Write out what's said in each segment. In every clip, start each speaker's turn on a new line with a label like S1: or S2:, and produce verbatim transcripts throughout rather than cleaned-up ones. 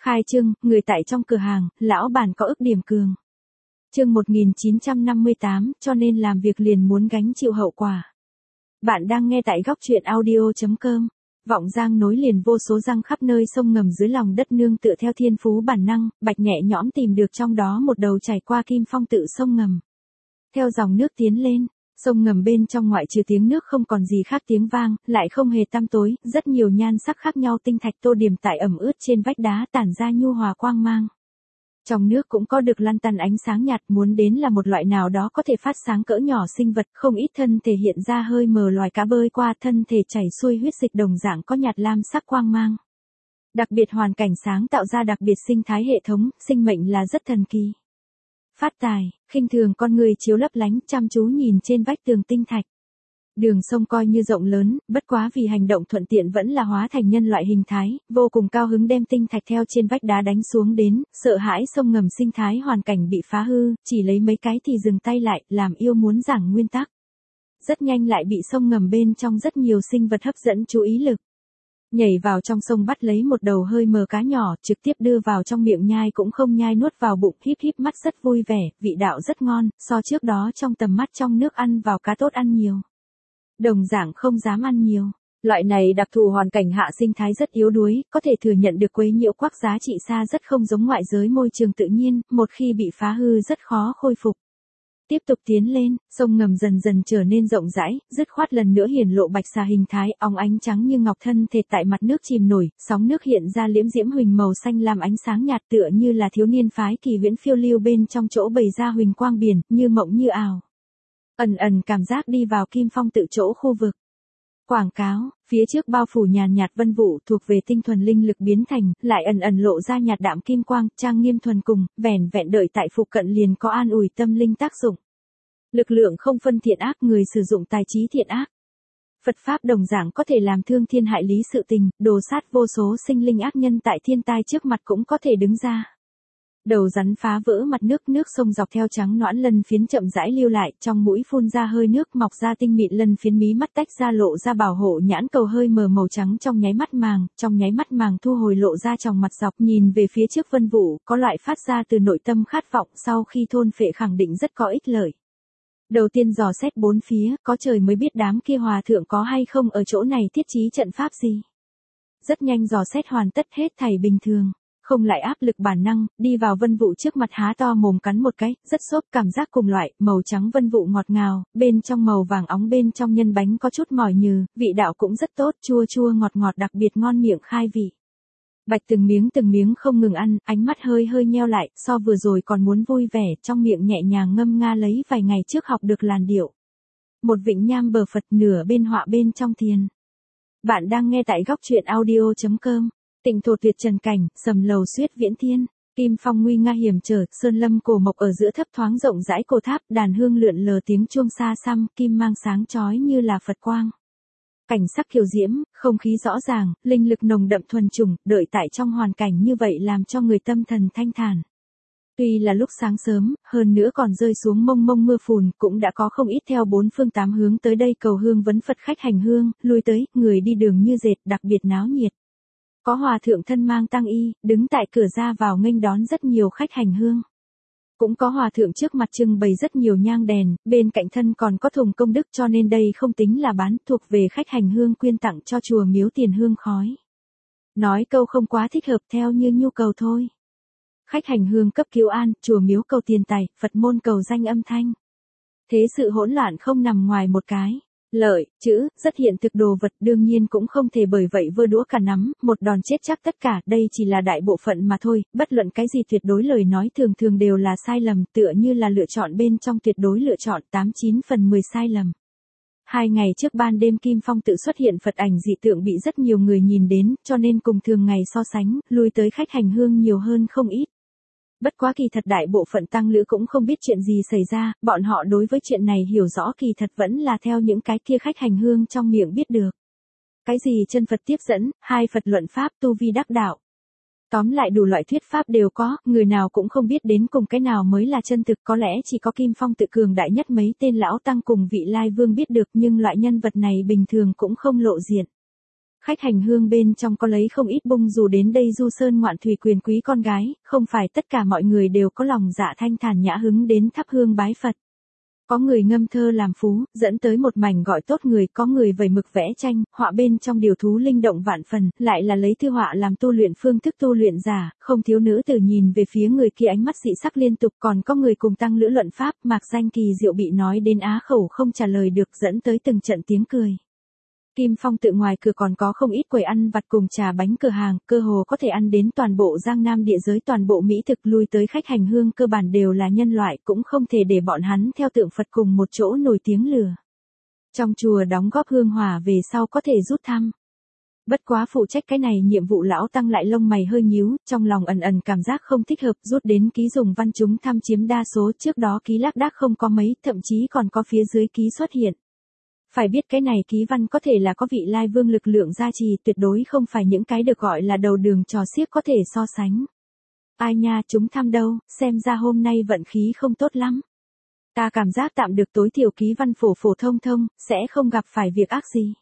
S1: Khai trương, người tại trong cửa hàng, lão bản có ức điểm cường. Chương một nghìn chín trăm năm mươi tám, cho nên làm việc liền muốn gánh chịu hậu quả. Bạn đang nghe tại góc truyện audio chấm com. Vọng Giang nối liền vô số răng khắp nơi sông ngầm dưới lòng đất nương tựa theo thiên phú bản năng, Bạch nhẹ nhõm tìm được trong đó một đầu chảy qua Kim Phong tự sông ngầm. Theo dòng nước tiến lên, sông ngầm bên trong ngoại trừ tiếng nước không còn gì khác tiếng vang, lại không hề tăm tối, rất nhiều nhan sắc khác nhau tinh thạch tô điểm tại ẩm ướt trên vách đá tản ra nhu hòa quang mang. Trong nước cũng có được lăn tăn ánh sáng nhạt, muốn đến là một loại nào đó có thể phát sáng cỡ nhỏ sinh vật, không ít thân thể hiện ra hơi mờ loài cá bơi qua, thân thể chảy xuôi huyết dịch đồng dạng có nhạt lam sắc quang mang. Đặc biệt hoàn cảnh sáng tạo ra đặc biệt sinh thái hệ thống, sinh mệnh là rất thần kỳ. Phát tài, khinh thường con người chiếu lấp lánh chăm chú nhìn trên vách tường tinh thạch. Đường sông coi như rộng lớn, bất quá vì hành động thuận tiện vẫn là hóa thành nhân loại hình thái, vô cùng cao hứng đem tinh thạch theo trên vách đá đánh xuống đến, sợ hãi sông ngầm sinh thái hoàn cảnh bị phá hư, chỉ lấy mấy cái thì dừng tay lại, làm yêu muốn giảng nguyên tắc. Rất nhanh lại bị sông ngầm bên trong rất nhiều sinh vật hấp dẫn chú ý lực. Nhảy vào trong sông bắt lấy một đầu hơi mờ cá nhỏ, trực tiếp đưa vào trong miệng nhai cũng không nhai nuốt vào bụng, híp híp mắt rất vui vẻ, vị đạo rất ngon, so trước đó trong tầm mắt trong nước ăn vào cá tốt ăn nhiều. Đồng dạng không dám ăn nhiều. Loại này đặc thù hoàn cảnh hạ sinh thái rất yếu đuối, có thể thừa nhận được quấy nhiễu quắc giá trị xa rất không giống ngoại giới môi trường tự nhiên, một khi bị phá hư rất khó khôi phục. Tiếp tục tiến lên, sông ngầm dần dần trở nên rộng rãi, dứt khoát lần nữa hiển lộ bạch xà hình thái, óng ánh trắng như ngọc thân thể tại mặt nước chìm nổi, sóng nước hiện ra liễm diễm huỳnh màu xanh làm ánh sáng nhạt tựa như là thiếu niên phái kỳ viễn phiêu lưu bên trong chỗ bày ra huỳnh quang biển, như mộng như ảo. Ẩn ẩn cảm giác đi vào Kim Phong tự chỗ khu vực. Quảng cáo, phía trước bao phủ nhàn nhạt vân vụ thuộc về tinh thuần linh lực biến thành, lại ẩn ẩn lộ ra nhạt đạm kim quang, trang nghiêm thuần cùng, vẻn vẹn đợi tại phụ cận liền có an ủi tâm linh tác dụng. Lực lượng không phân thiện ác, người sử dụng tài trí thiện ác. Phật Pháp đồng dạng có thể làm thương thiên hại lý sự tình, đồ sát vô số sinh linh ác nhân tại thiên tai trước mặt cũng có thể đứng ra. Đầu rắn phá vỡ mặt nước, nước sông dọc theo trắng nõn lân phiến chậm rãi lưu lại, trong mũi phun ra hơi nước mọc ra tinh mịn lân phiến mí mắt tách ra lộ ra bảo hộ nhãn cầu hơi mờ màu trắng trong nháy mắt màng, trong nháy mắt màng thu hồi lộ ra tròng mặt dọc nhìn về phía trước vân vụ, có loại phát ra từ nội tâm khát vọng sau khi thôn phệ khẳng định rất có ích lợi. Đầu tiên dò xét bốn phía, có trời mới biết đám kia hòa thượng có hay không ở chỗ này thiết trí trận pháp gì. Rất nhanh dò xét hoàn tất hết thảy bình thường. Không lại áp lực bản năng, đi vào vân vụ trước mặt há to mồm cắn một cái, rất xốp cảm giác cùng loại, màu trắng vân vụ ngọt ngào, bên trong màu vàng óng bên trong nhân bánh có chút mỏi nhừ, vị đạo cũng rất tốt, chua chua ngọt ngọt đặc biệt ngon miệng khai vị. Bạch từng miếng từng miếng không ngừng ăn, ánh mắt hơi hơi nheo lại, so vừa rồi còn muốn vui vẻ, trong miệng nhẹ nhàng ngâm nga lấy vài ngày trước học được làn điệu. Một vịnh nham bờ Phật nửa bên họa bên trong thiền. Bạn đang nghe tại góc truyện audio chấm com. Tịnh thổ tuyệt trần cảnh, sầm lầu xuyết viễn thiên, Kim Phong nguy nga hiểm trở, sơn lâm cổ mộc ở giữa thấp thoáng rộng rãi cổ tháp, đàn hương lượn lờ tiếng chuông xa xăm, kim mang sáng chói như là Phật quang. Cảnh sắc kiều diễm, không khí rõ ràng, linh lực nồng đậm thuần trùng, đợi tại trong hoàn cảnh như vậy làm cho người tâm thần thanh thản. Tuy là lúc sáng sớm, hơn nữa còn rơi xuống mông mông mưa phùn, cũng đã có không ít theo bốn phương tám hướng tới đây cầu hương vấn Phật khách hành hương, lui tới, người đi đường như dệt, đặc biệt náo nhiệt. Có hòa thượng thân mang tăng y, đứng tại cửa ra vào nghênh đón rất nhiều khách hành hương. Cũng có hòa thượng trước mặt trưng bày rất nhiều nhang đèn, bên cạnh thân còn có thùng công đức cho nên đây không tính là bán, thuộc về khách hành hương quyên tặng cho chùa miếu tiền hương khói. Nói câu không quá thích hợp theo như nhu cầu thôi. Khách hành hương cấp cứu an, chùa miếu cầu tiền tài, Phật môn cầu danh âm thanh. Thế sự hỗn loạn không nằm ngoài một cái. Lợi, chữ, rất hiện thực đồ vật đương nhiên cũng không thể bởi vậy vơ đũa cả nắm, một đòn chết chắc tất cả, đây chỉ là đại bộ phận mà thôi, bất luận cái gì tuyệt đối lời nói thường thường đều là sai lầm, tựa như là lựa chọn bên trong tuyệt đối lựa chọn tám chín phần mười sai lầm. Hai ngày trước ban đêm Kim Phong tự xuất hiện Phật ảnh dị tượng bị rất nhiều người nhìn đến, cho nên cùng thường ngày so sánh, lui tới khách hành hương nhiều hơn không ít. Bất quá kỳ thật đại bộ phận tăng lữ cũng không biết chuyện gì xảy ra, bọn họ đối với chuyện này hiểu rõ kỳ thật vẫn là theo những cái kia khách hành hương trong miệng biết được. Cái gì chân Phật tiếp dẫn, hai Phật luận Pháp tu vi đắc đạo. Tóm lại đủ loại thuyết Pháp đều có, người nào cũng không biết đến cùng cái nào mới là chân thực, có lẽ chỉ có Kim Phong tự cường đại nhất mấy tên lão tăng cùng vị lai vương biết được nhưng loại nhân vật này bình thường cũng không lộ diện. Khách hành hương bên trong có lấy không ít bung dù đến đây du sơn ngoạn thủy quyền quý con gái, không phải tất cả mọi người đều có lòng dạ thanh thản nhã hứng đến thắp hương bái Phật. Có người ngâm thơ làm phú, dẫn tới một mảnh gọi tốt người, có người vẩy mực vẽ tranh, họa bên trong điều thú linh động vạn phần, lại là lấy thư họa làm tu luyện phương thức tu luyện giả, không thiếu nữ tử nhìn về phía người kia ánh mắt dị sắc liên tục, còn có người cùng tăng lữ luận pháp, mạc danh kỳ diệu bị nói đến á khẩu không trả lời được, dẫn tới từng trận tiếng cười. Kim Phong tự ngoài cửa còn có không ít quầy ăn vặt cùng trà bánh cửa hàng, cơ hồ có thể ăn đến toàn bộ Giang Nam địa giới, toàn bộ mỹ thực, lui tới khách hành hương cơ bản đều là nhân loại, cũng không thể để bọn hắn theo tượng Phật cùng một chỗ nổi tiếng lừa. Trong chùa đóng góp hương hỏa về sau có thể rút thăm. Bất quá phụ trách cái này nhiệm vụ lão tăng lại lông mày hơi nhíu, trong lòng ẩn ẩn cảm giác không thích hợp, rút đến ký dùng văn chúng thăm chiếm đa số, trước đó ký lác đác không có mấy, thậm chí còn có phía dưới ký xuất hiện. Phải biết cái này ký văn có thể là có vị lai vương lực lượng gia trì, tuyệt đối không phải những cái được gọi là đầu đường trò xiếc có thể so sánh. Ai nha, chúng thăm đâu, xem ra hôm nay vận khí không tốt lắm. Ta cảm giác tạm được, tối thiểu ký văn phổ phổ thông thông, sẽ không gặp phải việc ác gì.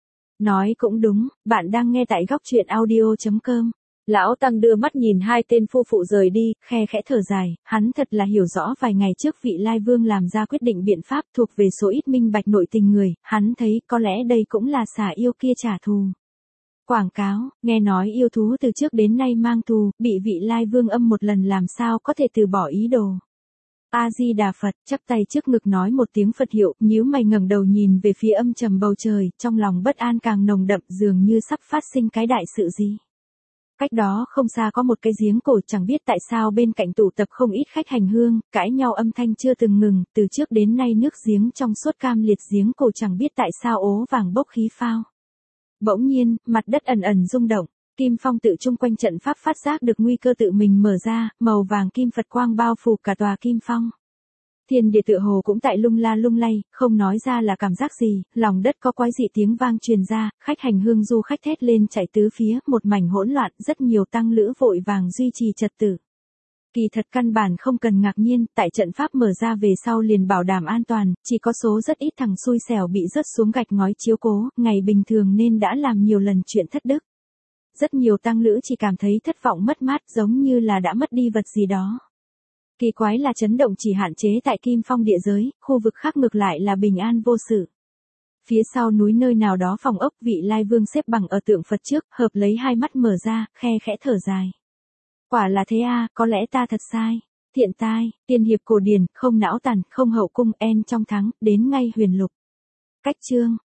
S1: Nói cũng đúng, bạn đang nghe tại góc truyện audio chấm com. Lão Tăng đưa mắt nhìn hai tên phu phụ rời đi, khe khẽ thở dài, hắn thật là hiểu rõ vài ngày trước vị Lai Vương làm ra quyết định biện pháp thuộc về số ít minh bạch nội tình người, hắn thấy có lẽ đây cũng là xả yêu kia trả thù. Quảng cáo, nghe nói yêu thú từ trước đến nay mang thù, bị vị Lai Vương âm một lần làm sao có thể từ bỏ ý đồ. A-di-đà Phật, chắp tay trước ngực nói một tiếng Phật hiệu, nhíu mày ngẩng đầu nhìn về phía âm trầm bầu trời, trong lòng bất an càng nồng đậm, dường như sắp phát sinh cái đại sự gì. Cách đó không xa có một cái giếng cổ, chẳng biết tại sao bên cạnh tụ tập không ít khách hành hương, cãi nhau âm thanh chưa từng ngừng, từ trước đến nay nước giếng trong suốt cam liệt, giếng cổ chẳng biết tại sao ố vàng bốc khí phao. Bỗng nhiên, mặt đất ẩn ẩn rung động, Kim Phong tự chung quanh trận pháp phát giác được nguy cơ tự mình mở ra, màu vàng kim Phật quang bao phủ cả tòa Kim Phong. Thiên địa tựa hồ cũng tại lung la lung lay, không nói ra là cảm giác gì, lòng đất có quái dị tiếng vang truyền ra, khách hành hương du khách thét lên chạy tứ phía, một mảnh hỗn loạn, rất nhiều tăng lữ vội vàng duy trì trật tự. Kỳ thật căn bản không cần ngạc nhiên, tại trận pháp mở ra về sau liền bảo đảm an toàn, chỉ có số rất ít thằng xui xẻo bị rớt xuống gạch ngói chiếu cố, ngày bình thường nên đã làm nhiều lần chuyện thất đức. Rất nhiều tăng lữ chỉ cảm thấy thất vọng mất mát, giống như là đã mất đi vật gì đó. Kỳ quái là chấn động chỉ hạn chế tại Kim Phong địa giới, khu vực khác ngược lại là bình an vô sự. Phía sau núi nơi nào đó phòng ốc, vị Lai Vương xếp bằng ở tượng Phật trước, hợp lấy hai mắt mở ra, khe khẽ thở dài. Quả là thế a, có lẽ ta thật sai. Thiện tai, tiên hiệp cổ điển, không não tàn, không hậu cung, en trong thắng, đến ngay huyền lục. Cách chương,